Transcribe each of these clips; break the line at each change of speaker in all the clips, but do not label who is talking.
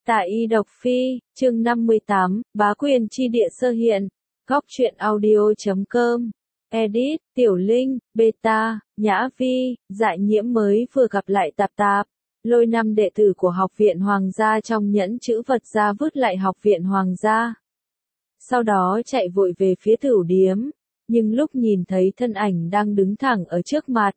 Tại Y Độc Phi, chương 58, bá quyền chi địa sơ hiện. Góc truyện audio.com. Edit, Tiểu Linh, Beta, Nhã Vi, Dại Nhiễm mới vừa gặp lại Tạp Tạp. Lôi 5 đệ tử của Học viện Hoàng gia trong nhẫn chữ vật ra vứt lại Học viện Hoàng gia. Sau đó chạy vội về phía Tửu điếm, nhưng lúc nhìn thấy thân ảnh đang đứng thẳng ở trước mặt,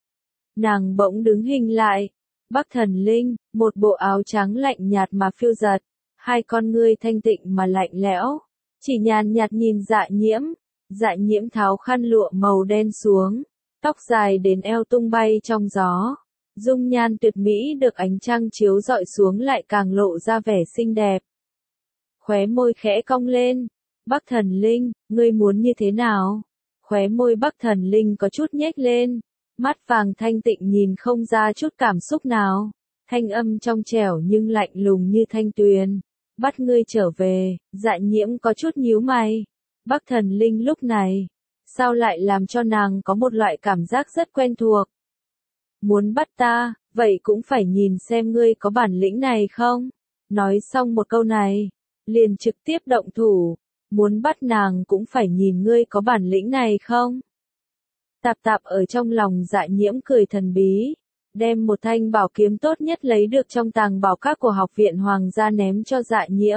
nàng bỗng đứng hình lại. Bắc Thần Linh, một bộ áo trắng lạnh nhạt mà phiêu dật, hai con ngươi thanh tịnh mà lạnh lẽo, chỉ nhàn nhạt nhìn Dạ Nhiễm. Dạ Nhiễm tháo khăn lụa màu đen xuống, tóc dài đến eo tung bay trong gió, dung nhan tuyệt mỹ được ánh trăng chiếu rọi xuống lại càng lộ ra vẻ xinh đẹp. Khóe môi khẽ cong lên, Bắc Thần Linh, ngươi muốn như thế nào? Khóe môi Bắc Thần Linh có chút nhếch lên. Mắt vàng thanh tịnh nhìn không ra chút cảm xúc nào, thanh âm trong trẻo nhưng lạnh lùng như thanh tuyền. Bắt ngươi trở về. Dạ Nhiễm có chút nhíu mày. Bắc Thần Linh lúc này, sao lại làm cho nàng có một loại cảm giác rất quen thuộc. Muốn bắt ta, vậy cũng phải nhìn xem ngươi có bản lĩnh này không? Nói xong một câu này, liền trực tiếp động thủ. Muốn bắt nàng cũng phải nhìn ngươi có bản lĩnh này không? Tạp Tạp ở trong lòng Dạ Nhiễm cười thần bí, đem một thanh bảo kiếm tốt nhất lấy được trong tàng bảo các của Học viện Hoàng gia ném cho Dạ Nhiễm.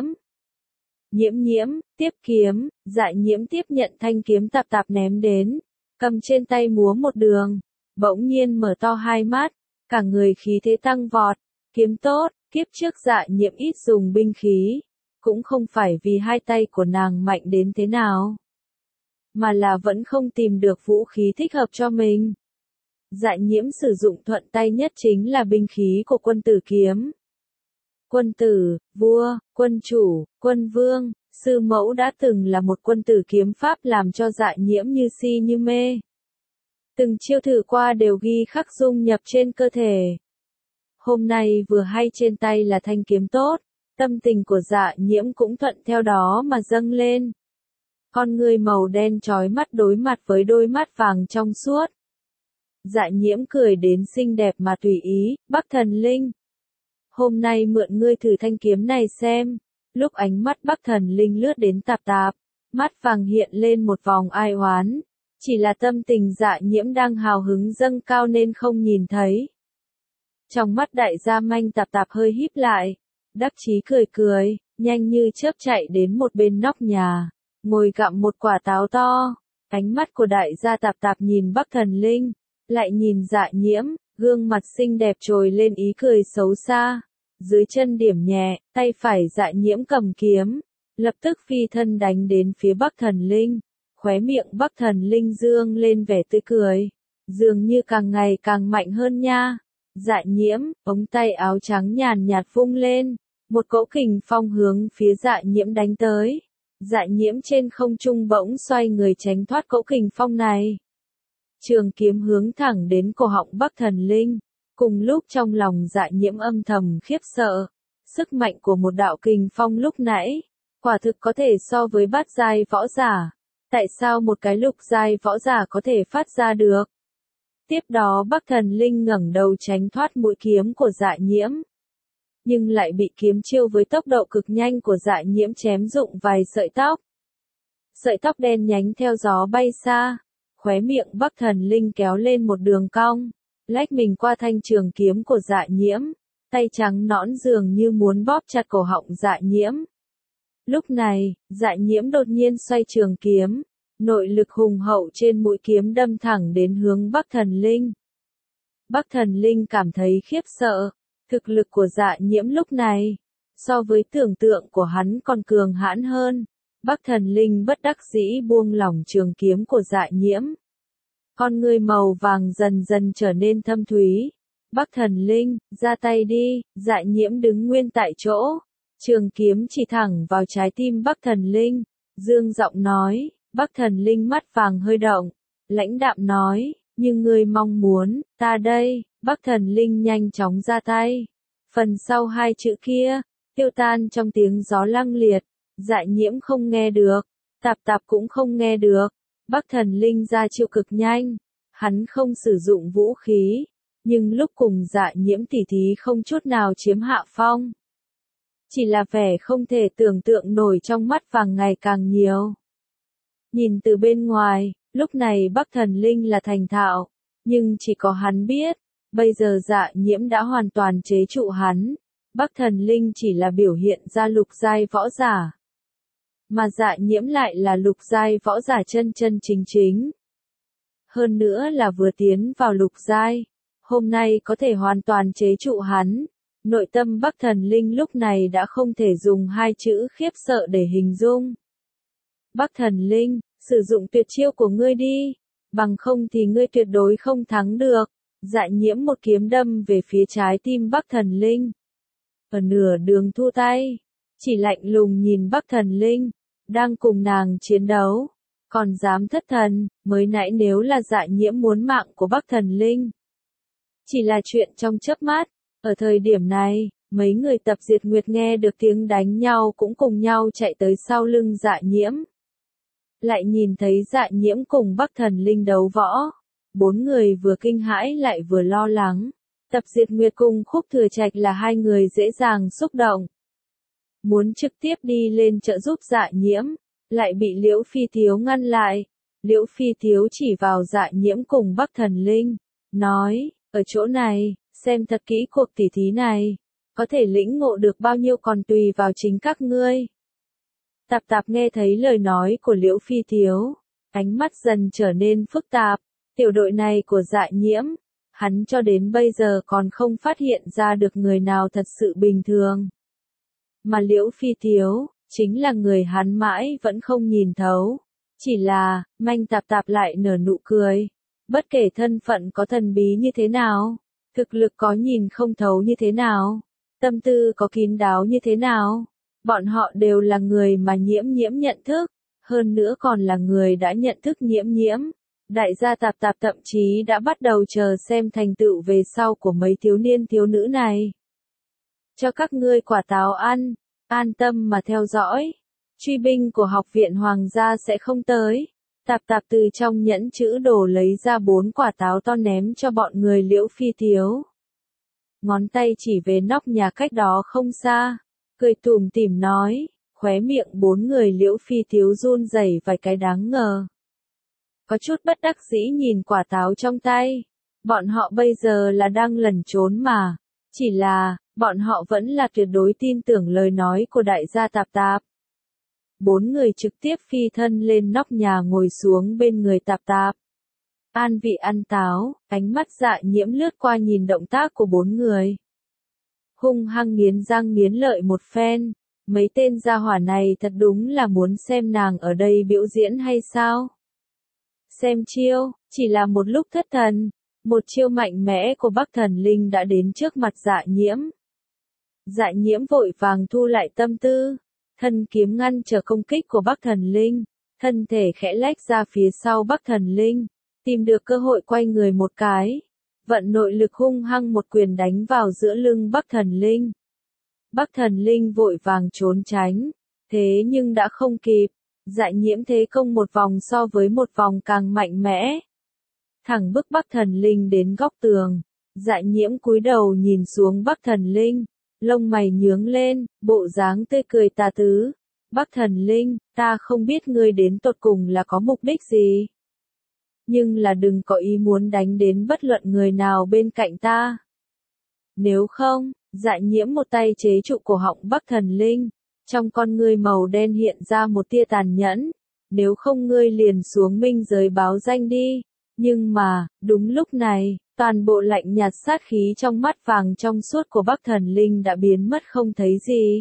Nhiễm, tiếp kiếm. Dạ Nhiễm tiếp nhận thanh kiếm Tạp Tạp ném đến, cầm trên tay múa một đường, bỗng nhiên mở to hai mắt, cả người khí thế tăng vọt. Kiếm tốt. Kiếp trước Dạ Nhiễm ít dùng binh khí, cũng không phải vì hai tay của nàng mạnh đến thế nào, mà là vẫn không tìm được vũ khí thích hợp cho mình. Dạ Nhiễm sử dụng thuận tay nhất chính là binh khí của quân tử kiếm. Quân tử, vua, quân chủ, quân vương, sư mẫu đã từng là một quân tử kiếm pháp làm cho Dạ Nhiễm như si như mê. Từng chiêu thử qua đều ghi khắc dung nhập trên cơ thể. Hôm nay vừa hay trên tay là thanh kiếm tốt, tâm tình của Dạ Nhiễm cũng thuận theo đó mà dâng lên. Con ngươi màu đen chói mắt đối mặt với đôi mắt vàng trong suốt. Dạ Nhiễm cười đến xinh đẹp mà tùy ý. Bắc Thần Linh, hôm nay mượn ngươi thử thanh kiếm này xem. Lúc ánh mắt Bắc Thần Linh lướt đến Tạp Tạp, mắt vàng hiện lên một vòng ai oán. Chỉ là tâm tình Dạ Nhiễm đang hào hứng dâng cao nên không nhìn thấy. Trong mắt đại gia manh Tạp Tạp hơi híp lại, đắc chí cười, nhanh như chớp chạy đến một bên nóc nhà, ngồi gặm một quả táo to. Ánh mắt của đại gia Tạp Tạp nhìn Bắc Thần Linh, lại nhìn Dạ Nhiễm, gương mặt xinh đẹp trồi lên ý cười xấu xa. Dưới chân điểm nhẹ, tay phải Dạ Nhiễm cầm kiếm, lập tức phi thân đánh đến phía Bắc Thần Linh. Khóe miệng Bắc Thần Linh dương lên vẻ tươi cười, dường như càng ngày càng mạnh hơn nha. Dạ Nhiễm, ống tay áo trắng nhàn nhạt vung lên, một cỗ kình phong hướng phía Dạ Nhiễm đánh tới. Dạ Nhiễm trên không trung bỗng xoay người tránh thoát cỗ kình phong này. Trường kiếm hướng thẳng đến cổ họng Bắc Thần Linh. Cùng lúc trong lòng Dạ Nhiễm âm thầm khiếp sợ, sức mạnh của một đạo kình phong lúc nãy, quả thực có thể so với bát giai võ giả. Tại sao một cái lục giai võ giả có thể phát ra được? Tiếp đó Bắc Thần Linh ngẩng đầu tránh thoát mũi kiếm của Dạ Nhiễm, nhưng lại bị kiếm chiêu với tốc độ cực nhanh của Dạ Nhiễm chém rụng vài sợi tóc. Sợi tóc đen nhánh theo gió bay xa, khóe miệng Bắc Thần Linh kéo lên một đường cong, lách mình qua thanh trường kiếm của Dạ Nhiễm, tay trắng nõn dường như muốn bóp chặt cổ họng Dạ Nhiễm. Lúc này, Dạ Nhiễm đột nhiên xoay trường kiếm, nội lực hùng hậu trên mũi kiếm đâm thẳng đến hướng Bắc Thần Linh. Bắc Thần Linh cảm thấy khiếp sợ. Thực lực của Dạ Nhiễm lúc này, so với tưởng tượng của hắn còn cường hãn hơn. Bắc Thần Linh bất đắc dĩ buông lỏng trường kiếm của Dạ Nhiễm. Con ngươi màu vàng dần dần trở nên thâm thúy. Bắc Thần Linh, ra tay đi. Dạ Nhiễm đứng nguyên tại chỗ, trường kiếm chỉ thẳng vào trái tim Bắc Thần Linh, dương giọng nói. Bắc Thần Linh mắt vàng hơi động, lãnh đạm nói, nhưng ngươi mong muốn, ta đây. Bắc Thần Linh nhanh chóng ra tay. Phần sau hai chữ kia, tiêu tan trong tiếng gió lăng liệt. Dạ Nhiễm không nghe được, Tạp Tạp cũng không nghe được. Bắc Thần Linh ra chiêu cực nhanh, hắn không sử dụng vũ khí, nhưng lúc cùng Dạ Nhiễm tỉ thí không chút nào chiếm hạ phong. Chỉ là vẻ không thể tưởng tượng nổi trong mắt vàng ngày càng nhiều. Nhìn từ bên ngoài, lúc này Bắc Thần Linh là thành thạo, nhưng chỉ có hắn biết, bây giờ Dạ Nhiễm đã hoàn toàn chế trụ hắn. Bắc Thần Linh chỉ là biểu hiện ra lục giai võ giả, mà Dạ Nhiễm lại là lục giai võ giả chân chân chính chính. Hơn nữa là vừa tiến vào lục giai, hôm nay có thể hoàn toàn chế trụ hắn. Nội tâm Bắc Thần Linh lúc này đã không thể dùng hai chữ khiếp sợ để hình dung. Bắc Thần Linh, sử dụng tuyệt chiêu của ngươi đi, bằng không thì ngươi tuyệt đối không thắng được. Dạ Nhiễm một kiếm đâm về phía trái tim Bắc Thần Linh. Ở nửa đường thu tay, chỉ lạnh lùng nhìn Bắc Thần Linh, đang cùng nàng chiến đấu, còn dám thất thần, mới nãy nếu là Dạ Nhiễm muốn mạng của Bắc Thần Linh. Chỉ là chuyện trong chớp mắt, ở thời điểm này, mấy người tập diệt nguyệt nghe được tiếng đánh nhau cũng cùng nhau chạy tới sau lưng Dạ Nhiễm. Lại nhìn thấy Dạ Nhiễm cùng Bắc Thần Linh đấu võ, bốn người vừa kinh hãi lại vừa lo lắng. Tập diệt nguyệt cùng Khúc Thừa Trạch là hai người dễ dàng xúc động, muốn trực tiếp đi lên trợ giúp Dạ Nhiễm, lại bị Liễu Phi Thiếu ngăn lại. Liễu Phi Thiếu chỉ vào Dạ Nhiễm cùng Bắc Thần Linh, nói, ở chỗ này, xem thật kỹ cuộc tỉ thí này, có thể lĩnh ngộ được bao nhiêu còn tùy vào chính các ngươi. Tạp Tạp nghe thấy lời nói của Liễu Phi Thiếu, ánh mắt dần trở nên phức tạp. Tiểu đội này của Dạ Nhiễm, hắn cho đến bây giờ còn không phát hiện ra được người nào thật sự bình thường. Mà Liễu Phi Thiếu, chính là người hắn mãi vẫn không nhìn thấu. Chỉ là, Manh Tạp Tạp lại nở nụ cười. Bất kể thân phận có thần bí như thế nào, thực lực có nhìn không thấu như thế nào, tâm tư có kín đáo như thế nào, bọn họ đều là người mà Nhiễm Nhiễm nhận thức, hơn nữa còn là người đã nhận thức Nhiễm Nhiễm. Đại gia Tạp Tạp thậm chí đã bắt đầu chờ xem thành tựu về sau của mấy thiếu niên thiếu nữ này. Cho các ngươi quả táo ăn, an tâm mà theo dõi. Truy binh của học viện Hoàng gia sẽ không tới. Tạp Tạp từ trong nhẫn chữ đồ lấy ra 4 quả táo to ném cho bọn người Liễu Phi Thiếu. Ngón tay chỉ về nóc nhà cách đó không xa, cười tủm tỉm nói, khóe miệng 4 người Liễu Phi Thiếu run rẩy vài cái đáng ngờ. Có chút bất đắc dĩ nhìn quả táo trong tay. Bọn họ bây giờ là đang lẩn trốn mà. Chỉ là, bọn họ vẫn là tuyệt đối tin tưởng lời nói của đại gia Tạp Tạp. 4 người trực tiếp phi thân lên nóc nhà ngồi xuống bên người Tạp Tạp. An vị ăn táo, ánh mắt Dạ Nhiễm lướt qua nhìn động tác của 4 người. Hung hăng nghiến răng nghiến lợi một phen. Mấy tên gia hỏa này thật đúng là muốn xem nàng ở đây biểu diễn hay sao? Xem chiêu, chỉ là một lúc thất thần, một chiêu mạnh mẽ của Bắc Thần Linh đã đến trước mặt Dạ Nhiễm. Dạ Nhiễm vội vàng thu lại tâm tư, thân kiếm ngăn trở công kích của Bắc Thần Linh, thân thể khẽ lách ra phía sau Bắc Thần Linh, tìm được cơ hội quay người một cái, vận nội lực hung hăng một quyền đánh vào giữa lưng Bắc Thần Linh. Bắc Thần Linh vội vàng trốn tránh, thế nhưng đã không kịp. Dạ Nhiễm thế công một vòng so với một vòng càng mạnh mẽ. Thẳng bức Bắc Thần Linh đến góc tường. Dạ Nhiễm cúi đầu nhìn xuống Bắc Thần Linh, lông mày nhướng lên, bộ dáng tươi cười tà tứ. Bắc Thần Linh, ta không biết ngươi đến tột cùng là có mục đích gì. Nhưng là đừng có ý muốn đánh đến bất luận người nào bên cạnh ta. Nếu không, Dạ Nhiễm một tay chế trụ cổ họng Bắc Thần Linh. Trong con ngươi màu đen hiện ra một tia tàn nhẫn, nếu không ngươi liền xuống minh giới báo danh đi. Nhưng mà, đúng lúc này, toàn bộ lạnh nhạt sát khí trong mắt vàng trong suốt của Bắc Thần Linh đã biến mất không thấy gì.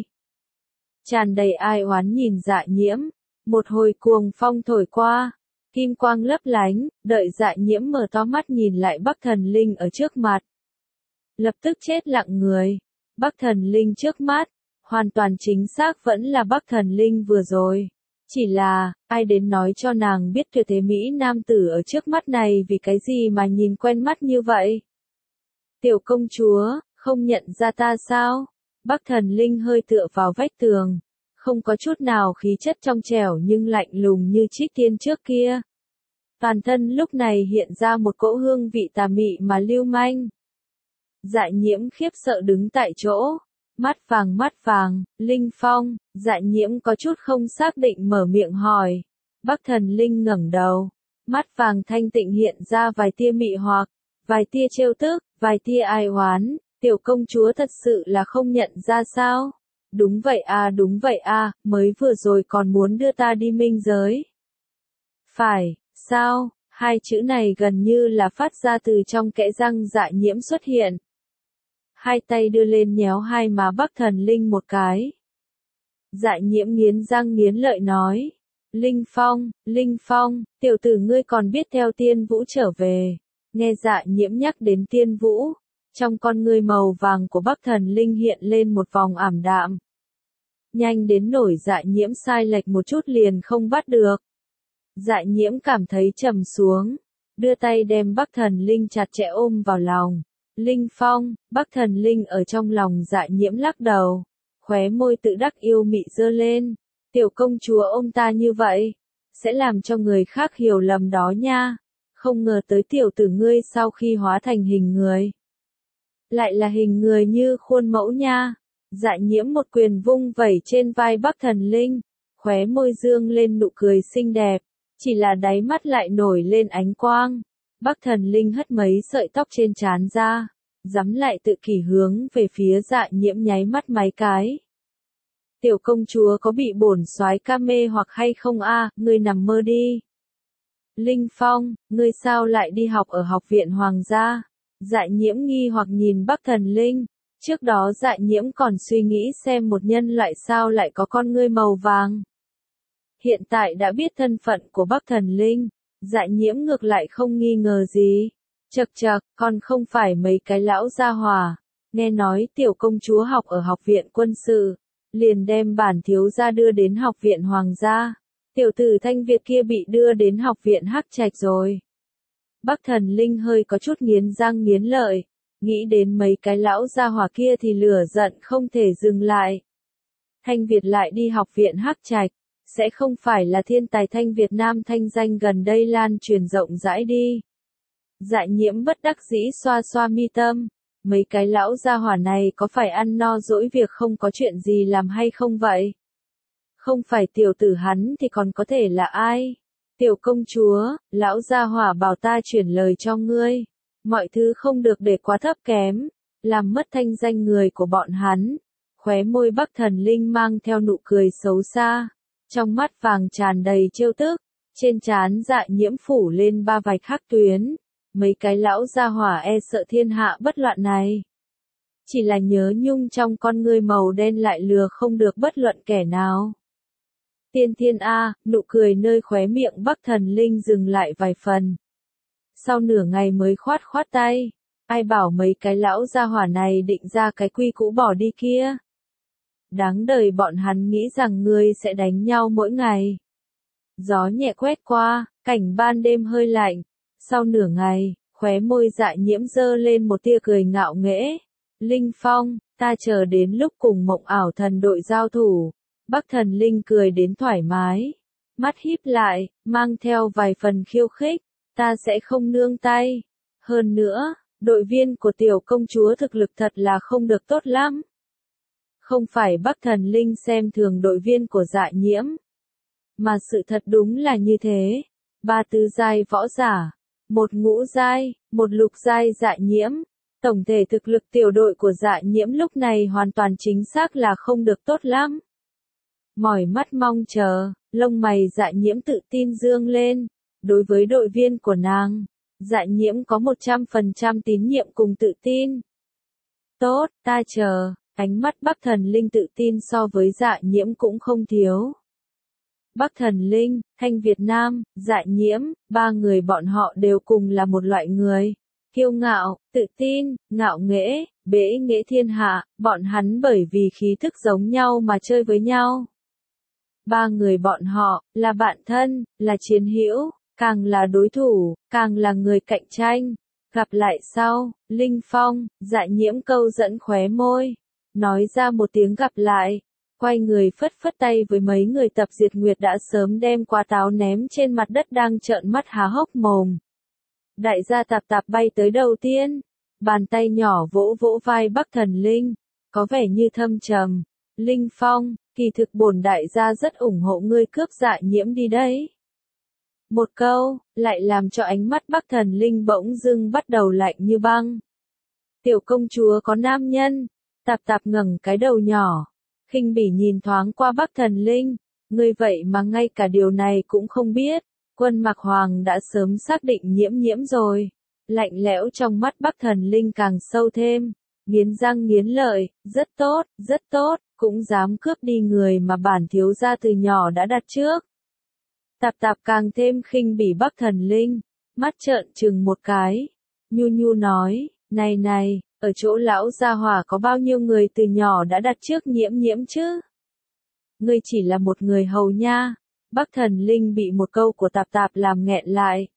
Tràn đầy ai oán nhìn Dạ Nhiễm, một hồi cuồng phong thổi qua, kim quang lấp lánh, đợi Dạ Nhiễm mở to mắt nhìn lại Bắc Thần Linh ở trước mặt. Lập tức chết lặng người, Bắc Thần Linh trước mắt. Hoàn toàn chính xác vẫn là Bắc Thần Linh vừa rồi. Chỉ là, ai đến nói cho nàng biết tuyệt thế Mỹ nam tử ở trước mắt này vì cái gì mà nhìn quen mắt như vậy? Tiểu công chúa, không nhận ra ta sao? Bắc Thần Linh hơi tựa vào vách tường. Không có chút nào khí chất trong trẻo nhưng lạnh lùng như Trích Tiên trước kia. Toàn thân lúc này hiện ra một cỗ hương vị tà mị mà lưu manh. Dạ Nhiễm khiếp sợ đứng tại chỗ. Mắt vàng, Linh Phong, Dạ Nhiễm có chút không xác định mở miệng hỏi. Bắc Thần Linh ngẩng đầu, mắt vàng thanh tịnh hiện ra vài tia mị hoặc, vài tia trêu tức, vài tia ai oán, tiểu công chúa thật sự là không nhận ra sao? Đúng vậy à, mới vừa rồi còn muốn đưa ta đi minh giới. Phải, sao? Hai chữ này gần như là phát ra từ trong kẽ răng Dạ Nhiễm xuất hiện. Hai tay đưa lên nhéo hai má Bắc Thần Linh một cái. Dạ Nhiễm nghiến răng nghiến lợi nói. Linh Phong, tiểu tử ngươi còn biết theo Tiên Vũ trở về. Nghe Dạ Nhiễm nhắc đến Tiên Vũ, trong con ngươi màu vàng của Bắc Thần Linh hiện lên một vòng ảm đạm. Nhanh đến nổi Dạ Nhiễm sai lệch một chút liền không bắt được. Dạ Nhiễm cảm thấy trầm xuống, đưa tay đem Bắc Thần Linh chặt chẽ ôm vào lòng. Linh Phong, Bắc Thần Linh ở trong lòng Dạ Nhiễm lắc đầu, khóe môi tự đắc yêu mị giơ lên. Tiểu công chúa ôm ta như vậy, sẽ làm cho người khác hiểu lầm đó nha. Không ngờ tới tiểu tử ngươi sau khi hóa thành hình người, lại là hình người như khuôn mẫu nha. Dạ Nhiễm một quyền vung vẩy trên vai Bắc Thần Linh, khóe môi dương lên nụ cười xinh đẹp, chỉ là đáy mắt lại nổi lên ánh quang. Bắc Thần Linh hất mấy sợi tóc trên trán ra, dắm lại tự kỷ hướng về phía Dạ Nhiễm nháy mắt mấy cái. Tiểu công chúa có bị bổn soái ca mê hoặc hay không a? Ngươi nằm mơ đi. Linh Phong, ngươi sao lại đi học ở học viện hoàng gia? Dạ Nhiễm nghi hoặc nhìn Bắc Thần Linh. Trước đó Dạ Nhiễm còn suy nghĩ xem một nhân loại sao lại có con ngươi màu vàng. Hiện tại đã biết thân phận của Bắc Thần Linh, Dạ Nhiễm ngược lại không nghi ngờ gì. Chậc chậc, còn không phải mấy cái lão gia hỏa. Nghe nói tiểu công chúa học ở học viện quân sự, liền đem bản thiếu gia đưa đến học viện hoàng gia. Tiểu tử Thanh Việt kia bị đưa đến học viện Hắc Trạch rồi. Bắc Thần Linh hơi có chút nghiến răng nghiến lợi, nghĩ đến mấy cái lão gia hỏa kia thì lửa giận không thể dừng lại. Thanh Việt lại đi học viện Hắc Trạch, sẽ không phải là thiên tài Thanh Việt Nam thanh danh gần đây lan truyền rộng rãi đi. Dạ Nhiễm bất đắc dĩ xoa xoa mi tâm, mấy cái lão gia hỏa này có phải ăn no dỗi việc không có chuyện gì làm hay không vậy? Không phải tiểu tử hắn thì còn có thể là ai? Tiểu công chúa, lão gia hỏa bảo ta chuyển lời cho ngươi. Mọi thứ không được để quá thấp kém, làm mất thanh danh người của bọn hắn. Khóe môi Bắc Thần Linh mang theo nụ cười xấu xa, trong mắt vàng tràn đầy trêu tức, trên trán Dạ Nhiễm phủ lên ba vạch hắc tuyến. Mấy cái lão gia hỏa e sợ thiên hạ bất loạn này. Chỉ là nhớ nhung trong con ngươi màu đen lại lừa không được bất luận kẻ nào. Tiên thiên A, nụ cười nơi khóe miệng Bắc Thần Linh dừng lại vài phần. Sau nửa ngày mới khoát khoát tay. Ai bảo mấy cái lão gia hỏa này định ra cái quy cũ bỏ đi kia. Đáng đời bọn hắn nghĩ rằng ngươi sẽ đánh nhau mỗi ngày. Gió nhẹ quét qua, cảnh ban đêm hơi lạnh. Sau nửa ngày, khóe môi Dạ Nhiễm giơ lên một tia cười ngạo nghễ. Linh Phong, ta chờ đến lúc cùng Mộng Ảo Thần đội giao thủ. Bắc Thần Linh cười đến thoải mái, mắt híp lại, mang theo vài phần khiêu khích, ta sẽ không nương tay. Hơn nữa, đội viên của tiểu công chúa thực lực thật là không được tốt lắm. Không phải Bắc Thần Linh xem thường đội viên của Dạ Nhiễm, mà sự thật đúng là như thế. 3 tứ giai võ giả, 1 ngũ giai, 1 lục giai Dạ Nhiễm. Tổng thể thực lực tiểu đội của Dạ Nhiễm lúc này hoàn toàn chính xác là không được tốt lắm. Mỏi mắt mong chờ, lông mày Dạ Nhiễm tự tin dương lên. Đối với đội viên của nàng, Dạ Nhiễm có 100% tín nhiệm cùng tự tin. Tốt, ta chờ. Ánh mắt Bắc Thần Linh tự tin so với Dạ Nhiễm cũng không thiếu. Bắc Thần Linh, Thanh Việt Nam, Dạ Nhiễm, 3 người bọn họ đều cùng là một loại người. Kiêu ngạo, tự tin, ngạo nghễ, bẽ nghễ thiên hạ, bọn hắn bởi vì khí thức giống nhau mà chơi với nhau. 3 người bọn họ, là bạn thân, là chiến hữu, càng là đối thủ, càng là người cạnh tranh. Gặp lại sau, Linh Phong, Dạ Nhiễm câu dẫn khóe môi, nói ra một tiếng gặp lại, quay người phất phất tay với mấy người tập diệt nguyệt đã sớm đem quả táo ném trên mặt đất đang trợn mắt há hốc mồm. Đại gia tạp tạp bay tới đầu tiên, bàn tay nhỏ vỗ vỗ vai Bắc Thần Linh, có vẻ như thâm trầm. Linh Phong, kỳ thực bổn đại gia rất ủng hộ ngươi cướp Dạ Nhiễm đi đấy. Một câu, lại làm cho ánh mắt Bắc Thần Linh bỗng dưng bắt đầu lạnh như băng. Tiểu công chúa có nam nhân, Tạp Tạp ngẩng cái đầu nhỏ, khinh bỉ nhìn thoáng qua Bắc Thần Linh, ngươi vậy mà ngay cả điều này cũng không biết, Quân Mạc Hoàng đã sớm xác định Nhiễm rồi. Lạnh lẽo trong mắt Bắc Thần Linh càng sâu thêm, nghiến răng nghiến lợi, rất tốt, cũng dám cướp đi người mà bản thiếu gia từ nhỏ đã đặt trước. Tạp Tạp càng thêm khinh bỉ Bắc Thần Linh, mắt trợn trừng một cái, nhu nói, này, ở chỗ lão gia hỏa có bao nhiêu người từ nhỏ đã đặt trước Nhiễm chứ? Ngươi chỉ là một người hầu nha. Bắc Thần Linh bị một câu của Tạp Tạp làm nghẹn lại.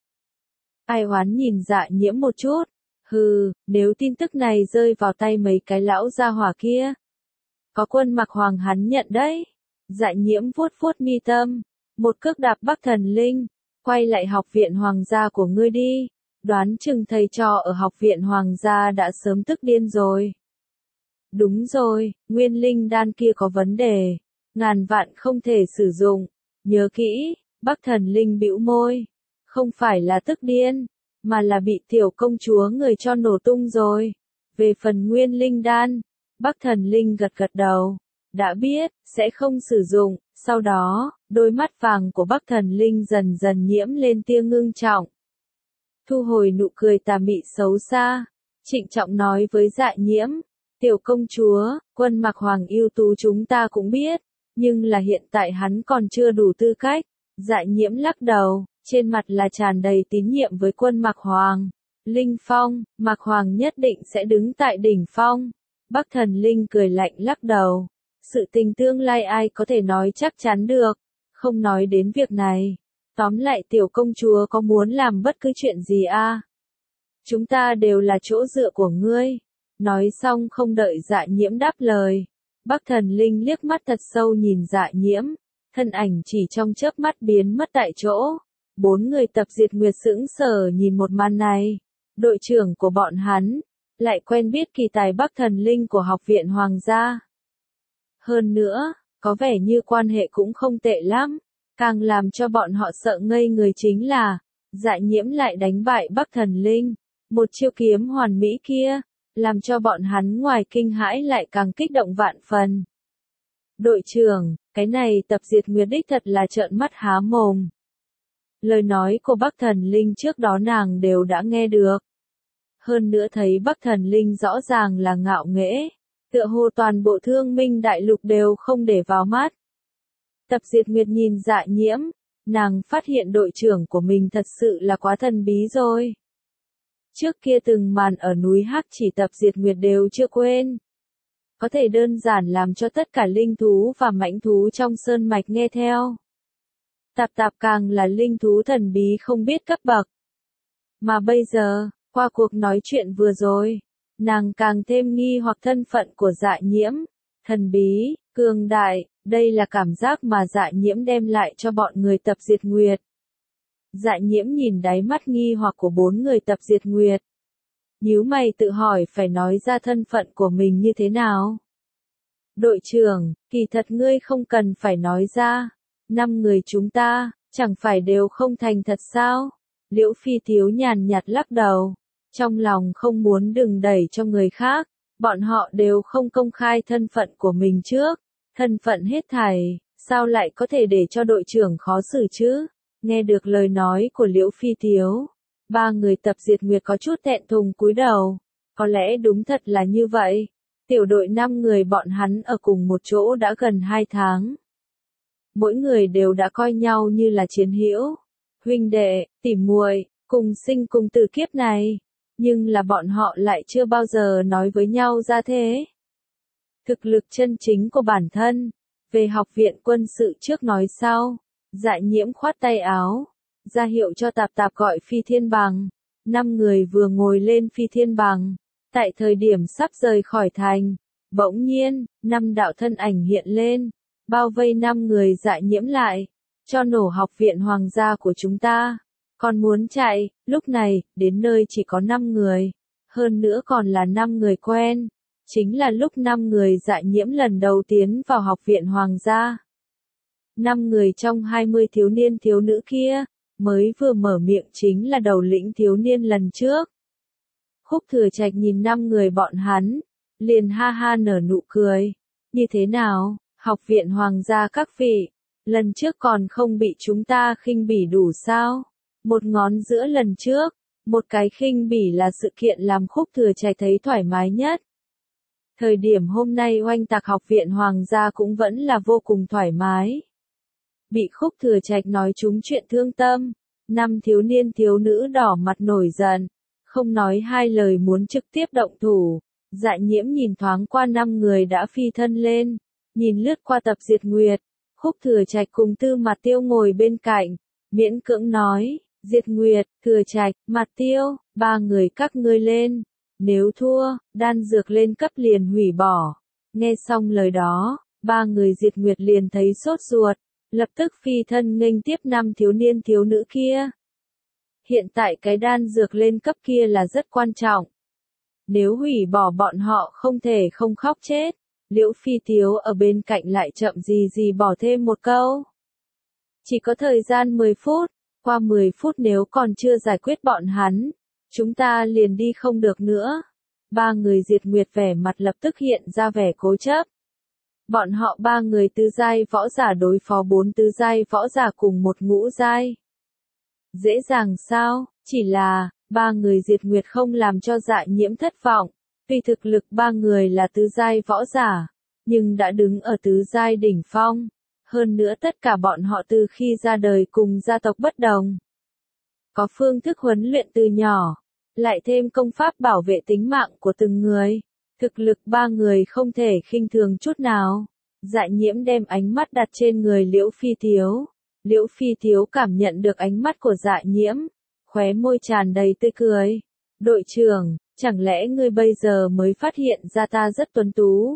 Ai oán nhìn Dạ Nhiễm một chút, hừ, nếu tin tức này rơi vào tay mấy cái lão gia hỏa kia, có Quân Mạc Hoàng hắn nhận đấy. Dạ Nhiễm vuốt mi tâm, một cước đạp Bắc Thần Linh, quay lại học viện hoàng gia của ngươi đi, đoán chừng thầy trò ở học viện hoàng gia đã sớm tức điên rồi. Đúng rồi, nguyên linh đan kia có vấn đề, ngàn vạn không thể sử dụng, nhớ kỹ. Bắc Thần Linh bĩu môi, không phải là tức điên, mà là bị tiểu công chúa người cho nổ tung rồi. Về phần nguyên linh đan, Bắc Thần Linh gật đầu, đã biết, sẽ không sử dụng. Sau đó, đôi mắt vàng của Bắc Thần Linh dần dần nhiễm lên tia ngưng trọng. Thu hồi nụ cười tà mị xấu xa, trịnh trọng nói với Dạ Nhiễm, tiểu công chúa, Quân Mạc Hoàng ưu tú chúng ta cũng biết, nhưng là hiện tại hắn còn chưa đủ tư cách. Dạ Nhiễm lắc đầu, trên mặt là tràn đầy tín nhiệm với Quân Mạc Hoàng. Linh Phong, Mạc Hoàng nhất định sẽ đứng tại đỉnh phong. Bắc Thần Linh cười lạnh lắc đầu. Sự tình tương lai ai có thể nói chắc chắn được, không nói đến việc này. Tóm lại tiểu công chúa có muốn làm bất cứ chuyện gì à? Chúng ta đều là chỗ dựa của ngươi. Nói xong không đợi Dạ Nhiễm đáp lời. Bắc Thần Linh liếc mắt thật sâu nhìn Dạ Nhiễm, thân ảnh chỉ trong chớp mắt biến mất tại chỗ. Bốn người Tập Diệt Nguyệt sững sờ nhìn một màn này. Đội trưởng của bọn hắn lại quen biết kỳ tài Bắc Thần Linh của học viện hoàng gia. Hơn nữa, có vẻ như quan hệ cũng không tệ lắm. Càng làm cho bọn họ sợ ngây người chính là, Dạ Nhiễm lại đánh bại Bắc Thần Linh. Một chiêu kiếm hoàn mỹ kia, làm cho bọn hắn ngoài kinh hãi lại càng kích động vạn phần. Đội trưởng, cái này Tập Diệt Nguyệt đích thật là trợn mắt há mồm. Lời nói của Bắc Thần Linh trước đó nàng đều đã nghe được. Hơn nữa thấy Bắc Thần Linh rõ ràng là ngạo nghễ, tựa hồ toàn bộ Thương Minh Đại Lục đều không để vào mắt. Tập Diệt Nguyệt nhìn Dạ Nhiễm, nàng phát hiện đội trưởng của mình thật sự là quá thần bí rồi. Trước kia từng màn ở núi Hắc Chỉ Tập Diệt Nguyệt đều chưa quên. Có thể đơn giản làm cho tất cả linh thú và mãnh thú trong sơn mạch nghe theo. Tạp Tạp càng là linh thú thần bí không biết cấp bậc. Mà bây giờ, qua cuộc nói chuyện vừa rồi, nàng càng thêm nghi hoặc thân phận của Dạ Nhiễm. Thần bí, cường đại, đây là cảm giác mà Dạ Nhiễm đem lại cho bọn người Tập Diệt Nguyệt. Dạ Nhiễm nhìn đáy mắt nghi hoặc của bốn người Tập Diệt Nguyệt. Nhíu mày tự hỏi phải nói ra thân phận của mình như thế nào. Đội trưởng, kỳ thật ngươi không cần phải nói ra. 5 người chúng ta, chẳng phải đều không thành thật sao? Liễu Phi Thiếu nhàn nhạt lắc đầu. Trong lòng không muốn đừng đẩy cho người khác. Bọn họ đều không công khai thân phận của mình trước. Thân phận hết thảy, sao lại có thể để cho đội trưởng khó xử chứ? Nghe được lời nói của Liễu Phi Thiếu, 3 người Tập Diệt Nguyệt có chút thẹn thùng cúi đầu. Có lẽ đúng thật là như vậy. Tiểu đội 5 người bọn hắn ở cùng một chỗ đã gần 2 tháng. Mỗi người đều đã coi nhau như là chiến hữu, huynh đệ, tỉ muội, cùng sinh cùng tử kiếp này. Nhưng là bọn họ lại chưa bao giờ nói với nhau ra thế. Thực lực chân chính của bản thân, về học viện quân sự trước nói sau. Dạ Nhiễm khoát tay áo, ra hiệu cho Tạp Tạp gọi Phi Thiên Bằng. 5 người vừa ngồi lên Phi Thiên Bằng. Tại thời điểm sắp rời khỏi thành, bỗng nhiên, 5 đạo thân ảnh hiện lên, bao vây 5 người Dạ Nhiễm lại, cho nổ học viện hoàng gia của chúng ta. Còn muốn chạy, lúc này, đến nơi chỉ có 5 người, hơn nữa còn là 5 người quen. chính là lúc 5 người Dạ Nhiễm lần đầu tiến vào học viện hoàng gia. 5 người trong 20 thiếu niên thiếu nữ kia, mới vừa mở miệng chính là đầu lĩnh thiếu niên lần trước. Khúc Thừa Trạch nhìn 5 người bọn hắn, liền ha ha nở nụ cười. Như thế nào, học viện hoàng gia các vị, lần trước còn không bị chúng ta khinh bỉ đủ sao? Một ngón giữa lần trước, một cái khinh bỉ là sự kiện làm Khúc Thừa Trạch thấy thoải mái nhất. Thời điểm hôm nay oanh tạc học viện hoàng gia cũng vẫn là vô cùng thoải mái. Bị Khúc Thừa Trạch nói trúng chuyện thương tâm, 5 thiếu niên thiếu nữ đỏ mặt nổi giận, không nói hai lời muốn trực tiếp động thủ. Dạ Nhiễm nhìn thoáng qua 5 người đã phi thân lên, nhìn lướt qua Tập Diệt Nguyệt, Khúc Thừa Trạch cùng Tư Mạt Tiêu ngồi bên cạnh, miễn cưỡng nói, Diệt Nguyệt, Thừa Trạch, Mạt Tiêu, 3 người các ngươi lên, nếu thua, đan dược lên cấp liền hủy bỏ. Nghe xong lời đó, 3 người Diệt Nguyệt liền thấy sốt ruột, lập tức phi thân nghênh tiếp 5 thiếu niên thiếu nữ kia. Hiện tại cái đan dược lên cấp kia là rất quan trọng. Nếu hủy bỏ bọn họ không thể không khóc chết. Liễu Phi Tiếu ở bên cạnh lại chậm gì bỏ thêm một câu. Chỉ có thời gian 10 phút, qua 10 phút nếu còn chưa giải quyết bọn hắn, chúng ta liền đi không được nữa. 3 người Diệt Nguyệt vẻ mặt lập tức hiện ra vẻ cố chấp. Bọn họ 3 người tứ giai võ giả đối phó 4 tứ giai võ giả cùng một ngũ giai. Dễ dàng sao, chỉ là, 3 người Diệt Nguyệt không làm cho Dạ Nhiễm thất vọng. Tuy thực lực 3 người là tứ giai võ giả, nhưng đã đứng ở tứ giai đỉnh phong. Hơn nữa tất cả bọn họ từ khi ra đời cùng gia tộc bất đồng. Có phương thức huấn luyện từ nhỏ, lại thêm công pháp bảo vệ tính mạng của từng người. Thực lực 3 người không thể khinh thường chút nào. Dạ Nhiễm đem ánh mắt đặt trên người Liễu Phi Tiếu. Liễu Phi Tiếu cảm nhận được ánh mắt của Dạ Nhiễm, khóe môi tràn đầy tươi cười. Đội trưởng, chẳng lẽ ngươi bây giờ mới phát hiện ra ta rất tuấn tú?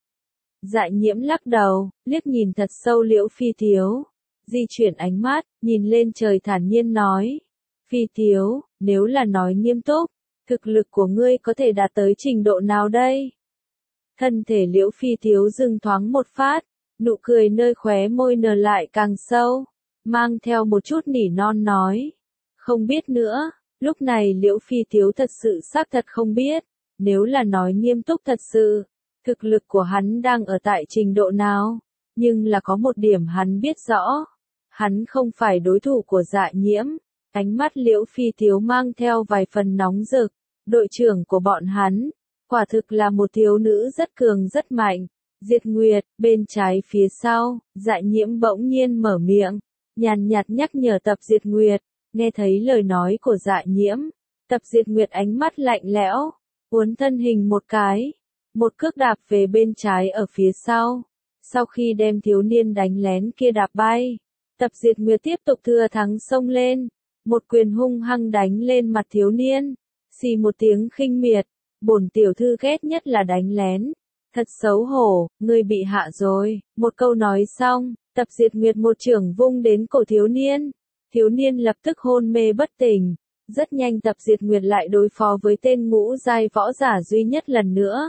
Dạ Nhiễm lắc đầu, liếc nhìn thật sâu Liễu Phi Tiếu. Di chuyển ánh mắt, nhìn lên trời thản nhiên nói. Phi Tiếu, nếu là nói nghiêm túc, thực lực của ngươi có thể đạt tới trình độ nào đây? Thân thể Liễu Phi Tiếu dừng thoáng một phát, nụ cười nơi khóe môi nở lại càng sâu, mang theo một chút nỉ non nói. Không biết nữa, lúc này Liễu Phi Tiếu thật sự xác thật không biết, nếu là nói nghiêm túc thật sự, thực lực của hắn đang ở tại trình độ nào, nhưng là có một điểm hắn biết rõ, hắn không phải đối thủ của Dạ Nhiễm. Ánh mắt Liễu Phi Tiếu mang theo vài phần nóng rực, đội trưởng của bọn hắn, quả thực là một thiếu nữ rất cường rất mạnh. Diệt Nguyệt, bên trái phía sau, Dạ Nhiễm bỗng nhiên mở miệng, nhàn nhạt nhắc nhở Tập Diệt Nguyệt. Nghe thấy lời nói của Dạ Nhiễm, Tập Diệt Nguyệt ánh mắt lạnh lẽo, uốn thân hình một cái, một cước đạp về bên trái ở phía sau. Sau khi đem thiếu niên đánh lén kia đạp bay, Tập Diệt Nguyệt tiếp tục thừa thắng xông lên, một quyền hung hăng đánh lên mặt thiếu niên. Xì một tiếng khinh miệt, bổn tiểu thư ghét nhất là đánh lén. Thật xấu hổ, ngươi bị hạ rồi. Một câu nói xong, Tập Diệt Nguyệt một chưởng vung đến cổ thiếu niên. Thiếu niên lập tức hôn mê bất tỉnh. Rất nhanh Tập Diệt Nguyệt lại đối phó với tên ngũ giai võ giả duy nhất lần nữa.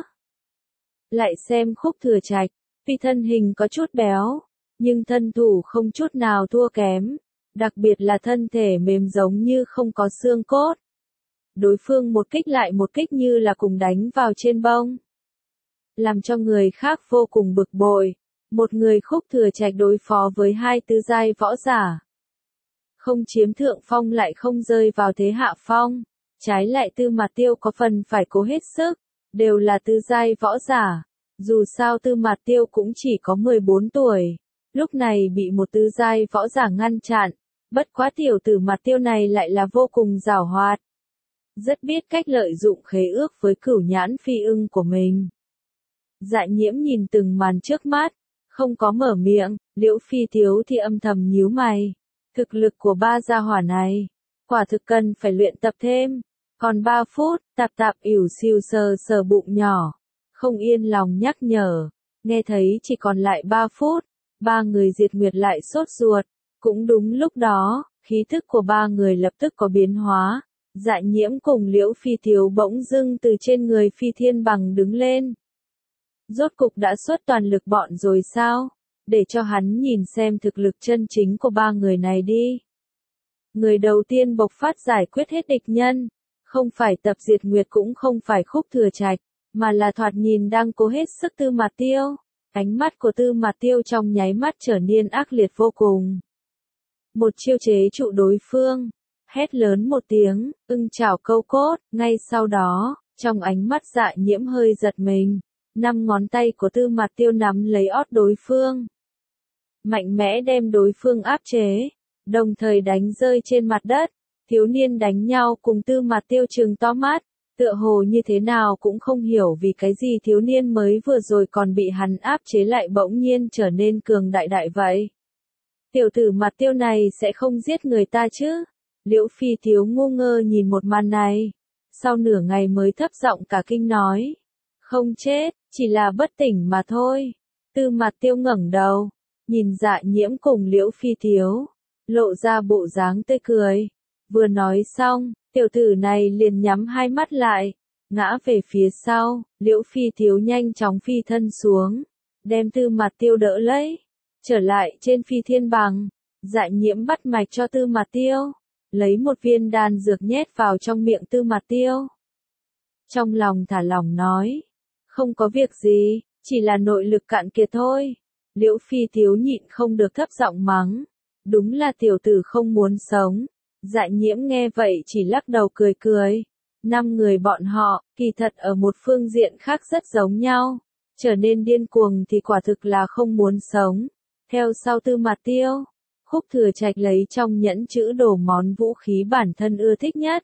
Lại xem Khúc Thừa Trạch, vì thân hình có chút béo, nhưng thân thủ không chút nào thua kém. Đặc biệt là thân thể mềm giống như không có xương cốt. Đối phương một kích lại một kích như là cùng đánh vào trên bông. Làm cho người khác vô cùng bực bội. Một người Khúc Thừa Trạch đối phó với 2 tứ giai võ giả. Không chiếm thượng phong lại không rơi vào thế hạ phong. Trái lại Tư Mạt Tiêu có phần phải cố hết sức. Đều là tứ giai võ giả. Dù sao Tư Mạt Tiêu cũng chỉ có 14 tuổi. Lúc này bị một tứ giai võ giả ngăn chặn. Bất quá tiểu tử Mạt Tiêu này lại là vô cùng giàu hoạt. Rất biết cách lợi dụng khế ước với Cửu Nhãn Phi Ưng của mình. Dạ Nhiễm nhìn từng màn trước mắt, không có mở miệng. Liễu Phi Tiếu thì âm thầm nhíu mày. Thực lực của 3 gia hỏa này, quả thực cần phải luyện tập thêm. Còn 3 phút, Tạp Tạp ỉu xìu sờ sờ bụng nhỏ, không yên lòng nhắc nhở. Nghe thấy chỉ còn lại 3 phút, 3 người Diệt Nguyệt lại sốt ruột. Cũng đúng lúc đó, khí thức của 3 người lập tức có biến hóa. Dạ Nhiễm cùng Liễu Phi Tiếu bỗng dưng từ trên người Phi Thiên Bằng đứng lên. Rốt cục đã xuất toàn lực bọn rồi sao? Để cho hắn nhìn xem thực lực chân chính của ba người này đi. Người đầu tiên bộc phát giải quyết hết địch nhân, không phải Tập Diệt Nguyệt cũng không phải Khúc Thừa Trạch, mà là thoạt nhìn đang cố hết sức Tư Mạt Tiêu. Ánh mắt của Tư Mạt Tiêu trong nháy mắt trở nên ác liệt vô cùng. Một chiêu chế trụ đối phương, hét lớn một tiếng, ưng chảo câu cốt, ngay sau đó, trong ánh mắt Dạ Nhiễm hơi giật mình, 5 ngón tay của Tư Mạt Tiêu nắm lấy ót đối phương. Mạnh mẽ đem đối phương áp chế, đồng thời đánh rơi trên mặt đất. Thiếu niên đánh nhau cùng Tư Mạt Tiêu trừng to mắt, tựa hồ như thế nào cũng không hiểu vì cái gì thiếu niên mới vừa rồi còn bị hắn áp chế lại bỗng nhiên trở nên cường đại đại vậy. Tiểu tử Mạt Tiêu này sẽ không giết người ta chứ? Liễu Phi Thiếu ngu ngơ nhìn một màn này, sau nửa ngày mới thấp giọng cả kinh nói. Không chết, chỉ là bất tỉnh mà thôi. Tư Mạt Tiêu ngẩng đầu, nhìn Dạ Nhiễm cùng Liễu Phi Thiếu, lộ ra bộ dáng tươi cười. Vừa nói xong, tiểu tử này liền nhắm hai mắt lại, ngã về phía sau, Liễu Phi Thiếu nhanh chóng phi thân xuống, đem Tư Mạt Tiêu đỡ lấy, trở lại trên phi thiên bằng. Dạ Nhiễm bắt mạch cho Tư Mạt Tiêu, lấy một viên đan dược nhét vào trong miệng Tư Mạt Tiêu. Trong lòng thả lỏng nói, không có việc gì, chỉ là nội lực cạn kiệt thôi. Liễu Phi Thiếu nhịn không được thấp giọng mắng, đúng là tiểu tử không muốn sống. Dạ Nhiễm nghe vậy chỉ lắc đầu cười cười. 5 người bọn họ, kỳ thật ở một phương diện khác rất giống nhau. Trở nên điên cuồng thì quả thực là không muốn sống. Theo sau Tư Mạt Tiêu, Khúc Thừa Trạch lấy trong nhẫn chữ đồ món vũ khí bản thân ưa thích nhất.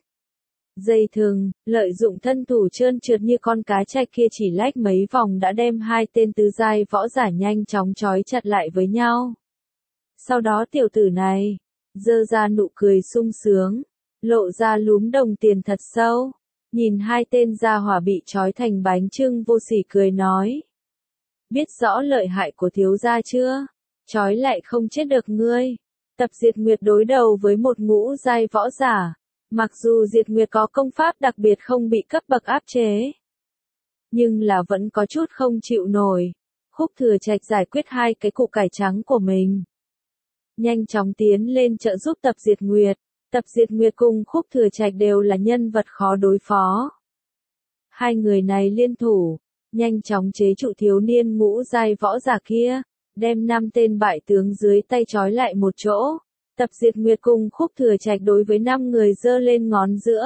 Dây thừng, lợi dụng thân thủ trơn trượt như con cá trạch kia chỉ lách mấy vòng đã đem 2 tên tứ giai võ giả nhanh chóng trói chặt lại với nhau. Sau đó tiểu tử này giơ ra nụ cười sung sướng, lộ ra lúm đồng tiền thật sâu, nhìn 2 tên gia hỏa bị trói thành bánh chưng vô sỉ cười nói. Biết rõ lợi hại của thiếu gia chưa? Trói lại không chết được ngươi. Tập Diệt Nguyệt đối đầu với một ngũ giai võ giả, mặc dù Diệt Nguyệt có công pháp đặc biệt không bị cấp bậc áp chế, nhưng là vẫn có chút không chịu nổi. Khúc Thừa Trạch giải quyết 2 cái củ cải trắng của mình, nhanh chóng tiến lên trợ giúp Tập Diệt Nguyệt. Tập Diệt Nguyệt cùng Khúc Thừa Trạch đều là nhân vật khó đối phó. 2 người này liên thủ, nhanh chóng chế trụ thiếu niên ngũ giai võ giả kia, đem 5 tên bại tướng dưới tay trói lại một chỗ. Tập Diệt Nguyệt cùng Khúc Thừa Trạch đối với 5 người giơ lên ngón giữa,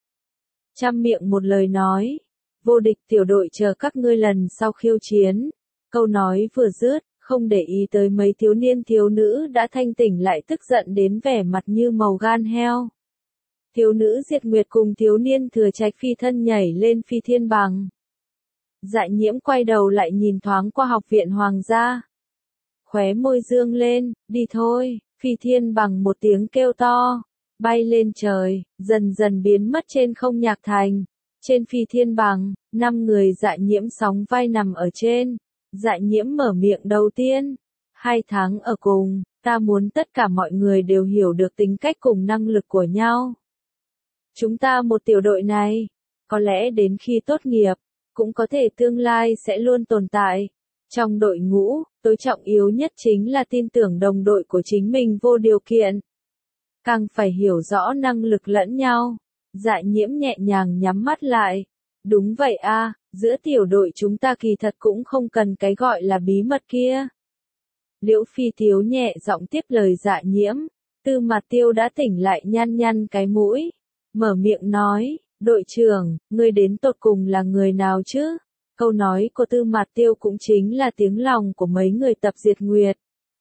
trăm miệng một lời nói, vô địch tiểu đội chờ các ngươi lần sau khiêu chiến. Câu nói vừa dứt, không để ý tới mấy thiếu niên thiếu nữ đã thanh tỉnh lại tức giận đến vẻ mặt như màu gan heo. Thiếu nữ Diệt Nguyệt cùng thiếu niên Thừa Trạch phi thân nhảy lên phi thiên bằng. Dạ Nhiễm quay đầu lại nhìn thoáng qua học viện hoàng gia. Khóe môi dương lên, đi thôi, phi thiên bằng một tiếng kêu to, bay lên trời, dần dần biến mất trên không nhạc thành. Trên phi thiên bằng, 5 người Dạ Nhiễm sóng vai nằm ở trên. Dạ Nhiễm mở miệng đầu tiên. 2 tháng ở cùng, ta muốn tất cả mọi người đều hiểu được tính cách cùng năng lực của nhau. Chúng ta một tiểu đội này, có lẽ đến khi tốt nghiệp, cũng có thể tương lai sẽ luôn tồn tại. Trong đội ngũ, tối trọng yếu nhất chính là tin tưởng đồng đội của chính mình vô điều kiện. Càng phải hiểu rõ năng lực lẫn nhau. Dạ Nhiễm nhẹ nhàng nhắm mắt lại. Đúng vậy a, giữa tiểu đội chúng ta kỳ thật cũng không cần cái gọi là bí mật kia. Liễu Phi Thiếu nhẹ giọng tiếp lời Dạ Nhiễm. Tư Mạt Tiêu đã tỉnh lại nhăn nhăn cái mũi, mở miệng nói, đội trưởng, ngươi đến tột cùng là người nào chứ? Câu nói của Tư Mạt Tiêu cũng chính là tiếng lòng của mấy người Tập Diệt Nguyệt.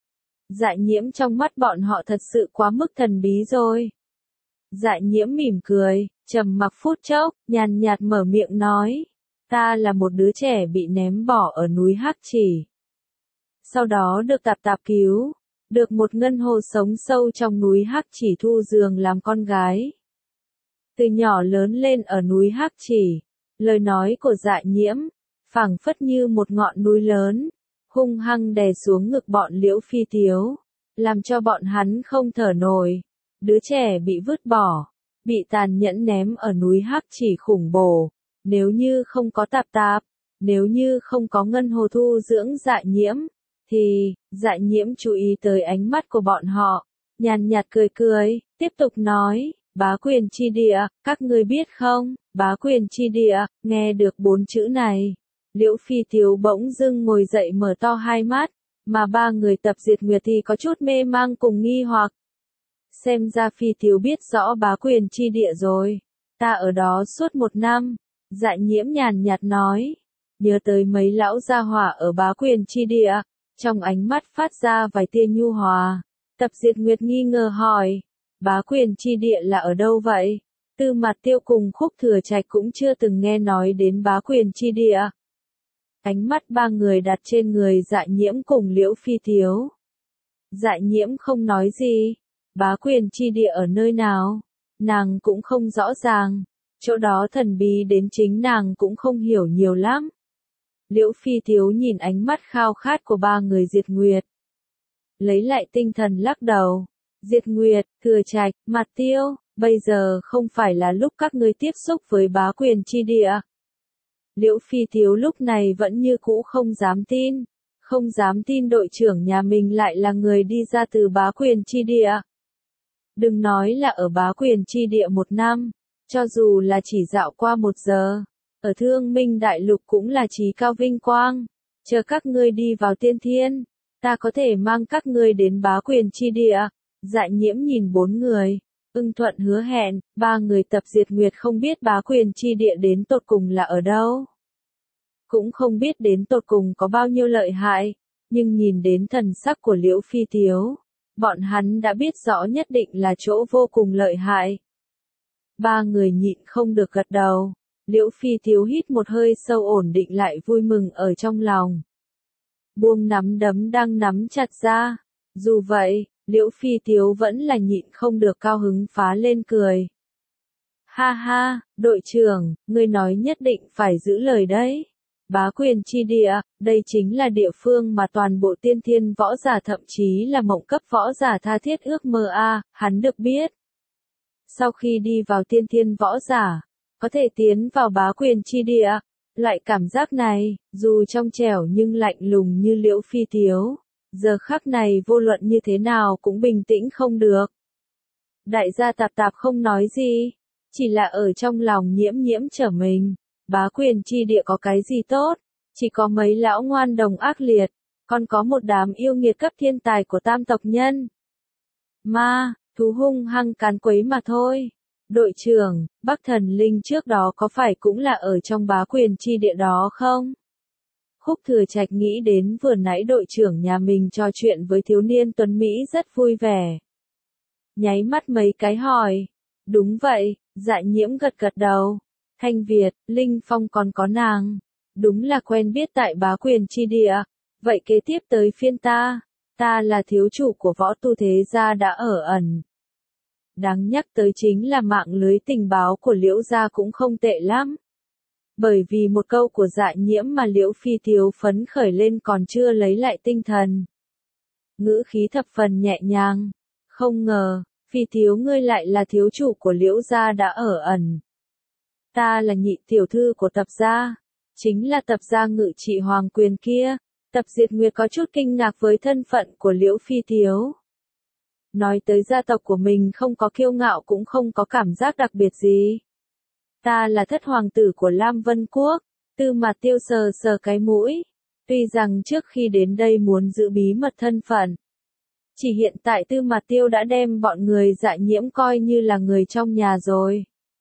Dạ Nhiễm trong mắt bọn họ thật sự quá mức thần bí rồi. Dạ Nhiễm mỉm cười, trầm mặc phút chốc, nhàn nhạt mở miệng nói, ta là một đứa trẻ bị ném bỏ ở núi Hắc Chỉ. Sau đó được Tạp Tạp cứu, được một ngân hồ sống sâu trong núi Hắc Chỉ thu giường làm con gái. Từ nhỏ lớn lên ở núi Hắc Chỉ, lời nói của Dạ Nhiễm, phảng phất như một ngọn núi lớn, hung hăng đè xuống ngực bọn Liễu Phi Thiếu, làm cho bọn hắn không thở nổi. Đứa trẻ bị vứt bỏ, bị tàn nhẫn ném ở núi Hắc Chỉ khủng bố, nếu như không có Tạp Tạp, Nếu như không có Ngân Hồ thu dưỡng Dạ Nhiễm, thì, Dạ Nhiễm chú ý tới ánh mắt của bọn họ, nhàn nhạt cười cười, tiếp tục nói, bá quyền chi địa, các ngươi biết không, bá quyền chi địa, nghe được 4 chữ này. Liễu Phi Tiếu bỗng dưng ngồi dậy mở to hai mắt, mà ba người Tập Diệt Nguyệt thì có chút mê mang cùng nghi hoặc. Xem ra Phi Tiếu biết rõ bá quyền chi địa rồi, ta ở đó suốt 1 năm, Dạ Nhiễm nhàn nhạt nói, nhớ tới mấy lão gia hỏa ở bá quyền chi địa, trong ánh mắt phát ra vài tia nhu hòa. Tập Diệt Nguyệt nghi ngờ hỏi, bá quyền chi địa là ở đâu vậy? Tư Mạt Tiêu cùng Khúc Thừa Trạch cũng chưa từng nghe nói đến bá quyền chi địa. Ánh mắt ba người đặt trên người Dạ Nhiễm cùng Liễu Phi Tiếu. Dạ Nhiễm không nói gì, bá quyền chi địa ở nơi nào? Nàng cũng không rõ ràng, chỗ đó thần bí đến chính nàng cũng không hiểu nhiều lắm. Liễu Phi Tiếu nhìn ánh mắt khao khát của ba người Diệt Nguyệt. Lấy lại tinh thần lắc đầu. Diệt Nguyệt, Thừa Trạch, Mạt Tiêu, bây giờ không phải là lúc các ngươi tiếp xúc với bá quyền chi địa. Liễu Phi Tiếu lúc này vẫn như cũ không dám tin đội trưởng nhà mình lại là người đi ra từ bá quyền chi địa. Đừng nói là ở bá quyền chi địa 1 năm, cho dù là chỉ dạo qua 1 giờ, ở Thương Minh Đại Lục cũng là chí cao vinh quang. Chờ các ngươi đi vào tiên thiên, ta có thể mang các ngươi đến bá quyền chi địa. Dạ Nhiễm nhìn 4 người, ưng thuận hứa hẹn, 3 người Tập Diệt Nguyệt không biết bá quyền chi địa đến tột cùng là ở đâu. Cũng không biết đến tột cùng có bao nhiêu lợi hại, nhưng nhìn đến thần sắc của Liễu Phi Tiếu, bọn hắn đã biết rõ nhất định là chỗ vô cùng lợi hại. 3 người nhịn không được gật đầu. Liễu Phi Tiếu hít một hơi sâu ổn định lại vui mừng ở trong lòng. Buông nắm đấm đang nắm chặt ra. Dù vậy, Liễu Phi Tiếu vẫn là nhịn không được cao hứng phá lên cười. Ha ha, đội trưởng, ngươi nói nhất định phải giữ lời đấy. Bá quyền chi địa, đây chính là địa phương mà toàn bộ tiên thiên võ giả thậm chí là mộng cấp võ giả tha thiết ước mơ hắn được biết. Sau khi đi vào tiên thiên võ giả, có thể tiến vào bá quyền chi địa, loại cảm giác này, dù trong trẻo nhưng lạnh lùng như Liễu Phi Tiếu, giờ khắc này vô luận như thế nào cũng bình tĩnh không được. Đại gia Tạp Tạp không nói gì, chỉ là ở trong lòng nhiễm trở mình. Bá quyền chi địa có cái gì tốt, chỉ có mấy lão ngoan đồng ác liệt, còn có một đám yêu nghiệt cấp thiên tài của tam tộc nhân. Ma, thú hung hăng càn quấy mà thôi. Đội trưởng, Bắc Thần Linh trước đó có phải cũng là ở trong bá quyền chi địa đó không? Khúc Thừa Trạch nghĩ đến vừa nãy đội trưởng nhà mình trò chuyện với thiếu niên tuấn Mỹ rất vui vẻ. Nháy mắt mấy cái hỏi. Đúng vậy, Dạ Nhiễm gật đầu. Thanh Việt, Linh Phong còn có nàng. Đúng là quen biết tại bá quyền chi địa. Vậy kế tiếp tới phiên ta. Ta là thiếu chủ của Võ Tu Thế Gia đã ở ẩn. Đáng nhắc tới chính là mạng lưới tình báo của Liễu gia cũng không tệ lắm. Bởi vì một câu của Dạ Nhiễm mà Liễu Phi Tiếu phấn khởi lên còn chưa lấy lại tinh thần. Ngữ khí thập phần nhẹ nhàng. Không ngờ, Phi Tiếu ngươi lại là thiếu chủ của Liễu gia đã ở ẩn. Ta là nhị tiểu thư của Tập gia, chính là Tập gia ngự trị hoàng quyền kia. Tập Diệt Nguyệt có chút kinh ngạc với thân phận của Liễu Phi Tiếu. Nói tới gia tộc của mình không có kiêu ngạo cũng không có cảm giác đặc biệt gì. Ta là thất hoàng tử của Lam Vân Quốc. Tư Mạt Tiêu sờ sờ cái mũi. Tuy rằng trước khi đến đây muốn giữ bí mật thân phận, chỉ hiện tại Tư Mạt Tiêu đã đem bọn người Dạ Nhiễm coi như là người trong nhà rồi.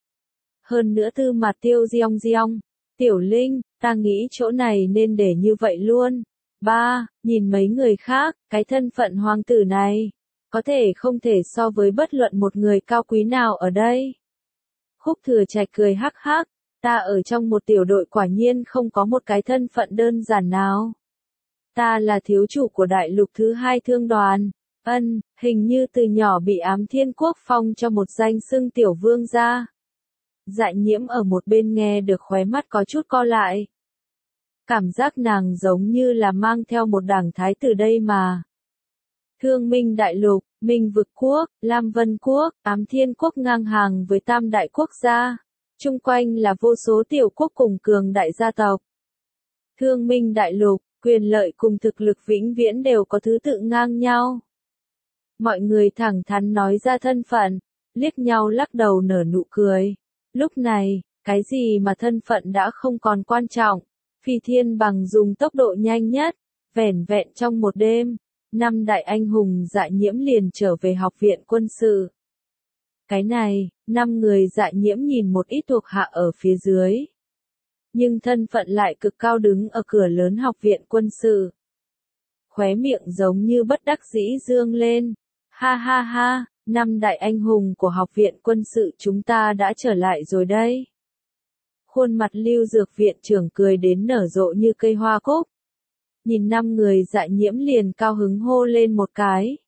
Hơn nữa Tư Mạt Tiêu giong, Tiểu Linh, ta nghĩ chỗ này nên để như vậy luôn. Nhìn mấy người khác, cái thân phận hoàng tử này, có thể không thể so với bất luận một người cao quý nào ở đây. Khúc Thừa Trạch cười hắc hắc, ta ở trong một tiểu đội quả nhiên không có một cái thân phận đơn giản nào. Ta là thiếu chủ của đại lục thứ 2 thương đoàn. Hình như từ nhỏ bị Ám Thiên Quốc phong cho một danh xưng tiểu vương gia. Dạ Nhiễm ở một bên nghe được khóe mắt có chút co lại. Cảm giác nàng giống như là mang theo một đảng thái tử đây mà. Thương Minh Đại Lục, Minh Vực Quốc, Lam Vân Quốc, Ám Thiên Quốc ngang hàng với tam đại quốc gia. Chung quanh là vô số tiểu quốc cùng cường đại gia tộc. Thương minh đại lục, quyền lợi cùng thực lực vĩnh viễn đều có thứ tự ngang nhau. Mọi người thẳng thắn nói ra thân phận, liếc nhau lắc đầu nở nụ cười. Lúc này, cái gì mà thân phận đã không còn quan trọng. Phi Thiên Bằng dùng tốc độ nhanh nhất, vẻn vẹn trong một đêm, 5 đại anh hùng Dạ Nhiễm liền trở về học viện quân sự. Cái này, 5 người Dạ Nhiễm nhìn một ít thuộc hạ ở phía dưới. Nhưng thân phận lại cực cao đứng ở cửa lớn học viện quân sự. Khóe miệng giống như bất đắc dĩ dương lên. Ha ha ha, 5 đại anh hùng của học viện quân sự chúng ta đã trở lại rồi đây. Khuôn mặt Lưu Dược viện trưởng cười đến nở rộ như cây hoa cúc. Nhìn 5 người Dạ Nhiễm liền cao hứng hô lên một cái.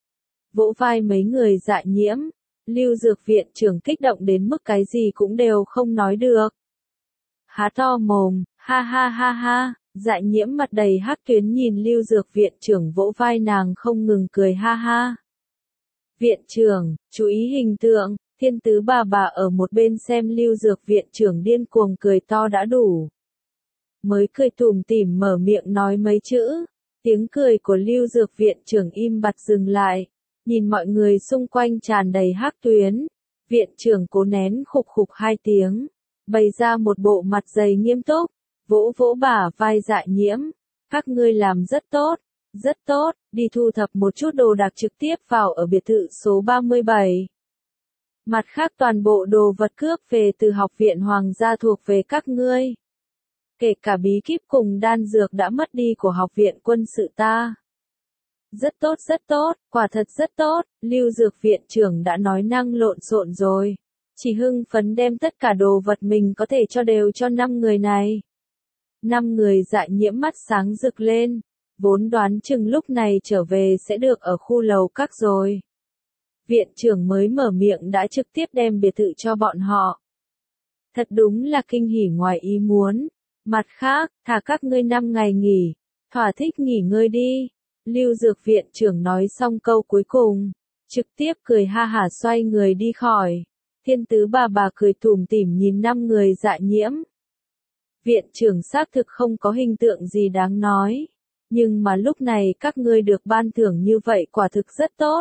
Vỗ vai mấy người Dạ Nhiễm, Lưu Dược viện trưởng kích động đến mức cái gì cũng đều không nói được. Há to mồm, ha ha ha ha, Dạ Nhiễm mặt đầy hắc tuyến nhìn Lưu Dược viện trưởng vỗ vai nàng không ngừng cười ha ha. Viện trưởng, chú ý hình tượng, Thiên Tứ bà ở một bên xem Lưu Dược viện trưởng điên cuồng cười to đã đủ. Mới cười tủm tỉm mở miệng nói mấy chữ, tiếng cười của Lưu Dược viện trưởng im bặt dừng lại, nhìn mọi người xung quanh tràn đầy hắc tuyến, viện trưởng cố nén khục khục 2 tiếng, bày ra một bộ mặt dày nghiêm túc, vỗ vỗ bả vai Dạ Nhiễm, các ngươi làm rất tốt, đi thu thập một chút đồ đạc trực tiếp vào ở biệt thự số 37. Mặt khác toàn bộ đồ vật cướp về từ học viện hoàng gia thuộc về các ngươi. Kể cả bí kíp cùng đan dược đã mất đi của học viện quân sự ta. Rất tốt, quả thật rất tốt, Lưu Dược viện trưởng đã nói năng lộn xộn rồi. Chỉ hưng phấn đem tất cả đồ vật mình có thể cho đều cho 5 người này. 5 người Dạ Nhiễm mắt sáng rực lên, vốn đoán chừng lúc này trở về sẽ được ở khu lầu các rồi. Viện trưởng mới mở miệng đã trực tiếp đem biệt thự cho bọn họ. Thật đúng là kinh hỉ ngoài ý muốn. Mặt khác, thả các ngươi 5 ngày nghỉ, thỏa thích nghỉ ngơi đi. Lưu Dược viện trưởng nói xong câu cuối cùng, trực tiếp cười ha hả xoay người đi khỏi. Thiên Tứ bà cười tủm tỉm nhìn 5 người Dạ Nhiễm. Viện trưởng xác thực không có hình tượng gì đáng nói, nhưng mà lúc này các ngươi được ban thưởng như vậy quả thực rất tốt.